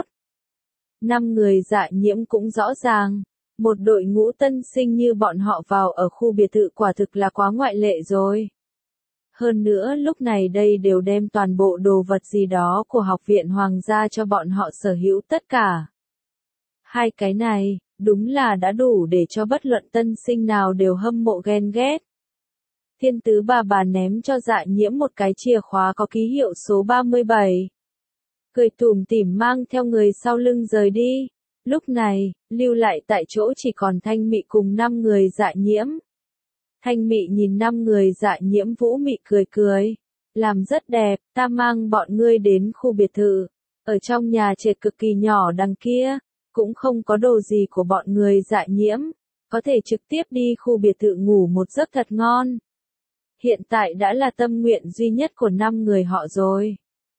5 người Dạ Nhiễm cũng rõ ràng, một đội ngũ tân sinh như bọn họ vào ở khu biệt thự quả thực là quá ngoại lệ rồi. Hơn nữa lúc này đây đều đem toàn bộ đồ vật gì đó của học viện hoàng gia cho bọn họ sở hữu tất cả. 2 cái này, đúng là đã đủ để cho bất luận tân sinh nào đều hâm mộ ghen ghét. Thiên Tứ bà ném cho Dạ Nhiễm một cái chìa khóa có ký hiệu số 37. Cười tủm tỉm mang theo người sau lưng rời đi. Lúc này, lưu lại tại chỗ chỉ còn Thanh Mị cùng 5 người Dạ Nhiễm. Thanh Mị nhìn 5 người Dạ Nhiễm vũ mị cười cười. Làm rất đẹp, ta mang bọn ngươi đến khu biệt thự. Ở trong nhà trệt cực kỳ nhỏ đằng kia, cũng không có đồ gì của bọn người Dạ Nhiễm. Có thể trực tiếp đi khu biệt thự ngủ một giấc thật ngon. Hiện tại đã là tâm nguyện duy nhất của 5 người họ rồi.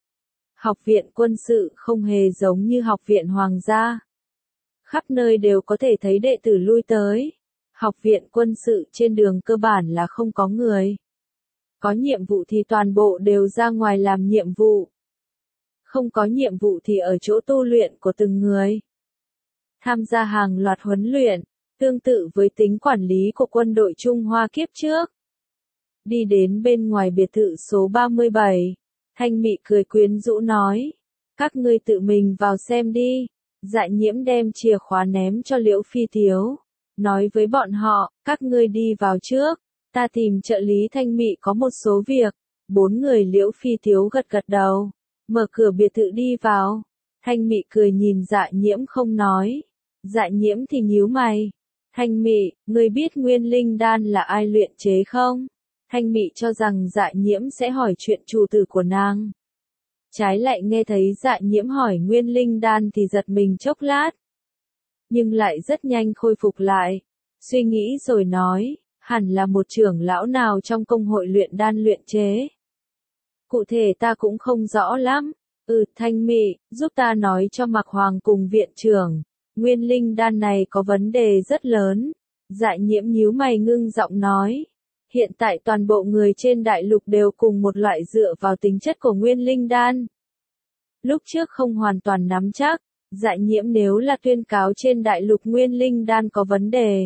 Học viện quân sự không hề giống như học viện hoàng gia. Khắp nơi đều có thể thấy đệ tử lui tới. Học viện quân sự trên đường cơ bản là không có người. Có nhiệm vụ thì toàn bộ đều ra ngoài làm nhiệm vụ. Không có nhiệm vụ thì ở chỗ tu luyện của từng người. Tham gia hàng loạt huấn luyện, tương tự với tính quản lý của quân đội Trung Hoa kiếp trước. Đi đến bên ngoài biệt thự số 37, Thanh Mị cười quyến rũ nói, các ngươi tự mình vào xem đi. Dạ Nhiễm đem chìa khóa ném cho Liễu Phi Thiếu, nói với bọn họ, các ngươi đi vào trước, ta tìm trợ lý Thanh Mị có một số việc. 4 người Liễu Phi Thiếu gật gật đầu, mở cửa biệt thự đi vào. Thanh Mị cười nhìn Dạ Nhiễm không nói. Dạ Nhiễm thì nhíu mày. Thanh Mị, ngươi biết nguyên linh đan là ai luyện chế không? Thanh Mị cho rằng Dạ Nhiễm sẽ hỏi chuyện chủ tử của nàng. Trái lại nghe thấy Dạ Nhiễm hỏi nguyên linh đan thì giật mình chốc lát. Nhưng lại rất nhanh khôi phục lại. Suy nghĩ rồi nói, hẳn là một trưởng lão nào trong công hội luyện đan luyện chế. Cụ thể ta cũng không rõ lắm. Thanh Mị, giúp ta nói cho Mạc Hoàng cùng viện trưởng. Nguyên linh đan này có vấn đề rất lớn. Dạ Nhiễm nhíu mày ngưng giọng nói. hiện tại toàn bộ người trên đại lục đều cùng một loại dựa vào tính chất của nguyên linh đan. Lúc trước không hoàn toàn nắm chắc, Dạ Nhiễm nếu là tuyên cáo trên đại lục nguyên linh đan có vấn đề.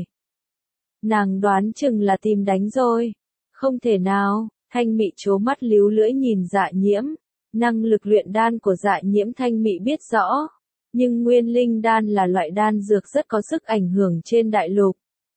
Nàng đoán chừng là tìm đánh rồi. Không thể nào, Thanh Mị trố mắt líu lưỡi nhìn Dạ Nhiễm. Năng lực luyện đan của Dạ Nhiễm Thanh Mị biết rõ. Nhưng nguyên linh đan là loại đan dược rất có sức ảnh hưởng trên đại lục.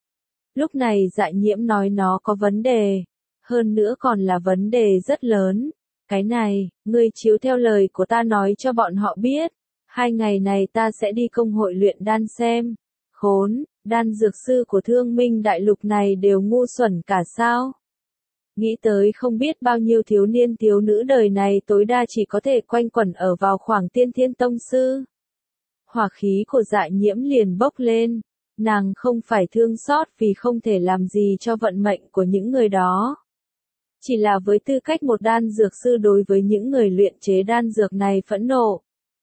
Lúc này Dạ Nhiễm nói nó có vấn đề. Hơn nữa còn là vấn đề rất lớn. Cái này, ngươi chiếu theo lời của ta nói cho bọn họ biết. 2 ngày này ta sẽ đi công hội luyện đan xem. Khốn, đan dược sư của Thương Minh đại lục này đều ngu xuẩn cả sao? Nghĩ tới không biết bao nhiêu thiếu niên thiếu nữ đời này tối đa chỉ có thể quanh quẩn ở vào khoảng tiên thiên tông sư. Hỏa khí của Dạ Nhiễm liền bốc lên. Nàng không phải thương xót vì không thể làm gì cho vận mệnh của những người đó. Chỉ là với tư cách một đan dược sư đối với những người luyện chế đan dược này phẫn nộ.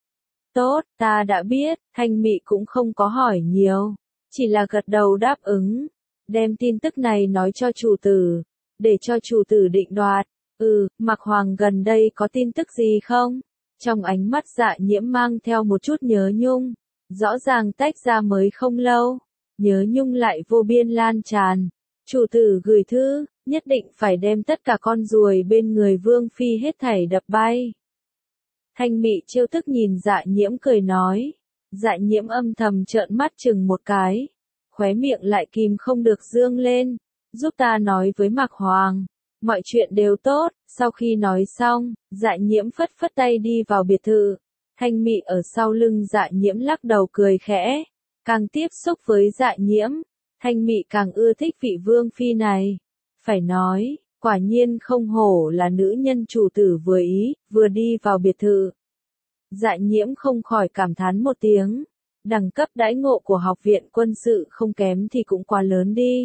Tốt, ta đã biết, Thanh Mị cũng không có hỏi nhiều. Chỉ là gật đầu đáp ứng. Đem tin tức này nói cho chủ tử. Để cho chủ tử định đoạt. Mạc Hoàng gần đây có tin tức gì không? Trong ánh mắt Dạ Nhiễm mang theo một chút nhớ nhung. Rõ ràng tách ra mới không lâu. Nhớ nhung lại vô biên lan tràn. Chủ tử gửi thư, nhất định phải đem tất cả con ruồi bên người Vương Phi hết thảy đập bay. Thanh Mị trêu tức nhìn Dạ Nhiễm cười nói. Dạ Nhiễm âm thầm trợn mắt chừng một cái. Khóe miệng lại kìm không được dương lên. Giúp ta nói với Mạc Hoàng. Mọi chuyện đều tốt. Sau khi nói xong, Dạ Nhiễm phất phất tay đi vào biệt thự. Thanh Mị ở sau lưng Dạ Nhiễm lắc đầu cười khẽ. Càng tiếp xúc với Dạ Nhiễm, Thanh Mị càng ưa thích vị Vương Phi này. Phải nói, quả nhiên không hổ là nữ nhân chủ tử vừa ý, vừa đi vào biệt thự. Dạ Nhiễm không khỏi cảm thán một tiếng. Đẳng cấp đãi ngộ của học viện quân sự không kém thì cũng quá lớn đi.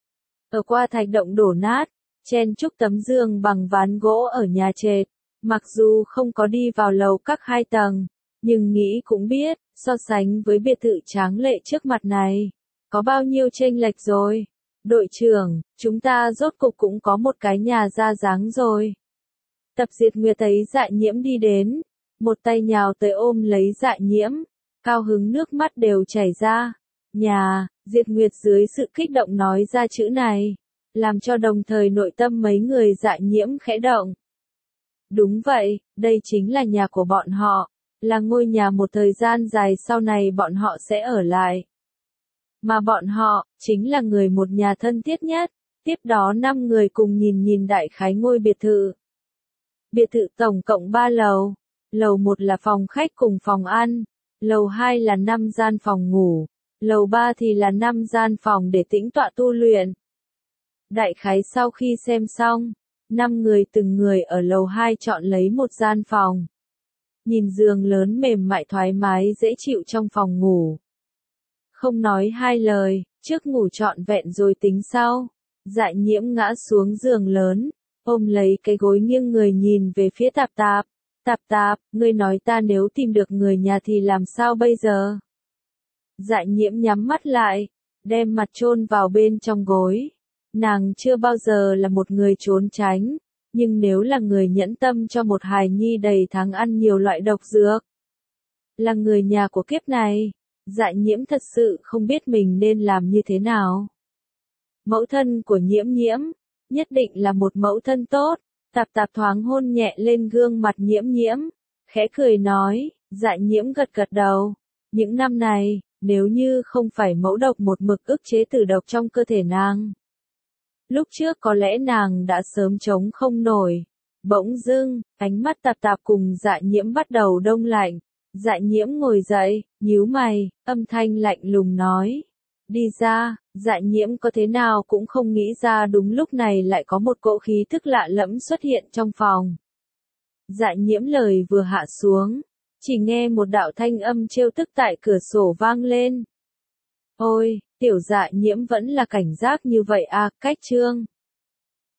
Ở qua thạch động đổ nát, chen chúc tấm giường bằng ván gỗ ở nhà trệt. Mặc dù không có đi vào lầu các 2 tầng, nhưng nghĩ cũng biết, so sánh với biệt thự tráng lệ trước mặt này, có bao nhiêu chênh lệch rồi. Đội trưởng, chúng ta rốt cục cũng có một cái nhà ra dáng rồi. Tập Diệt Nguyệt thấy Dạ Nhiễm đi đến, một tay nhào tới ôm lấy Dạ Nhiễm, cao hứng nước mắt đều chảy ra. Nhà, Diệt Nguyệt dưới sự kích động nói ra chữ này, làm cho đồng thời nội tâm mấy người Dạ Nhiễm khẽ động. Đúng vậy, đây chính là nhà của bọn họ, là ngôi nhà một thời gian dài sau này bọn họ sẽ ở lại. Mà bọn họ, chính là người một nhà thân thiết nhất. Tiếp đó 5 người cùng nhìn đại khái ngôi biệt thự. Biệt thự tổng cộng 3 lầu. Lầu 1 là phòng khách cùng phòng ăn. Lầu 2 là 5 gian phòng ngủ. Lầu 3 thì là 5 gian phòng để tĩnh tọa tu luyện. Đại khái sau khi xem xong, 5 người từng người ở lầu 2 chọn lấy một gian phòng. Nhìn giường lớn mềm mại thoải mái dễ chịu trong phòng ngủ. Không nói 2 lời, trước ngủ trọn vẹn rồi tính sau. Dạ Nhiễm ngã xuống giường lớn, ôm lấy cái gối nghiêng người nhìn về phía Tạp Tạp. Tạp Tạp, ngươi nói ta nếu tìm được người nhà thì làm sao bây giờ? Dạ Nhiễm nhắm mắt lại, đem mặt chôn vào bên trong gối. Nàng chưa bao giờ là một người trốn tránh, nhưng nếu là người nhẫn tâm cho một hài nhi đầy tháng ăn nhiều loại độc dược, là người nhà của kiếp này, Dạ Nhiễm thật sự không biết mình nên làm như thế nào. Mẫu thân của Nhiễm Nhiễm, nhất định là một mẫu thân tốt. Tạp Tạp thoáng hôn nhẹ lên gương mặt Nhiễm Nhiễm, khẽ cười nói. Dạ Nhiễm gật gật đầu. Những năm này, nếu như không phải mẫu độc một mực ức chế tử độc trong cơ thể nàng, lúc trước có lẽ nàng đã sớm chống không nổi. Bỗng dưng, ánh mắt Tạp Tạp cùng Dạ Nhiễm bắt đầu đông lạnh. Dạ Nhiễm ngồi dậy, nhíu mày, âm thanh lạnh lùng nói. Đi ra. Dạ Nhiễm có thế nào cũng không nghĩ ra đúng lúc này lại có một cỗ khí thức lạ lẫm xuất hiện trong phòng. Dạ Nhiễm lời vừa hạ xuống, chỉ nghe một đạo thanh âm trêu tức tại cửa sổ vang lên. Ôi, tiểu Dạ Nhiễm vẫn là cảnh giác như vậy à, cách chương.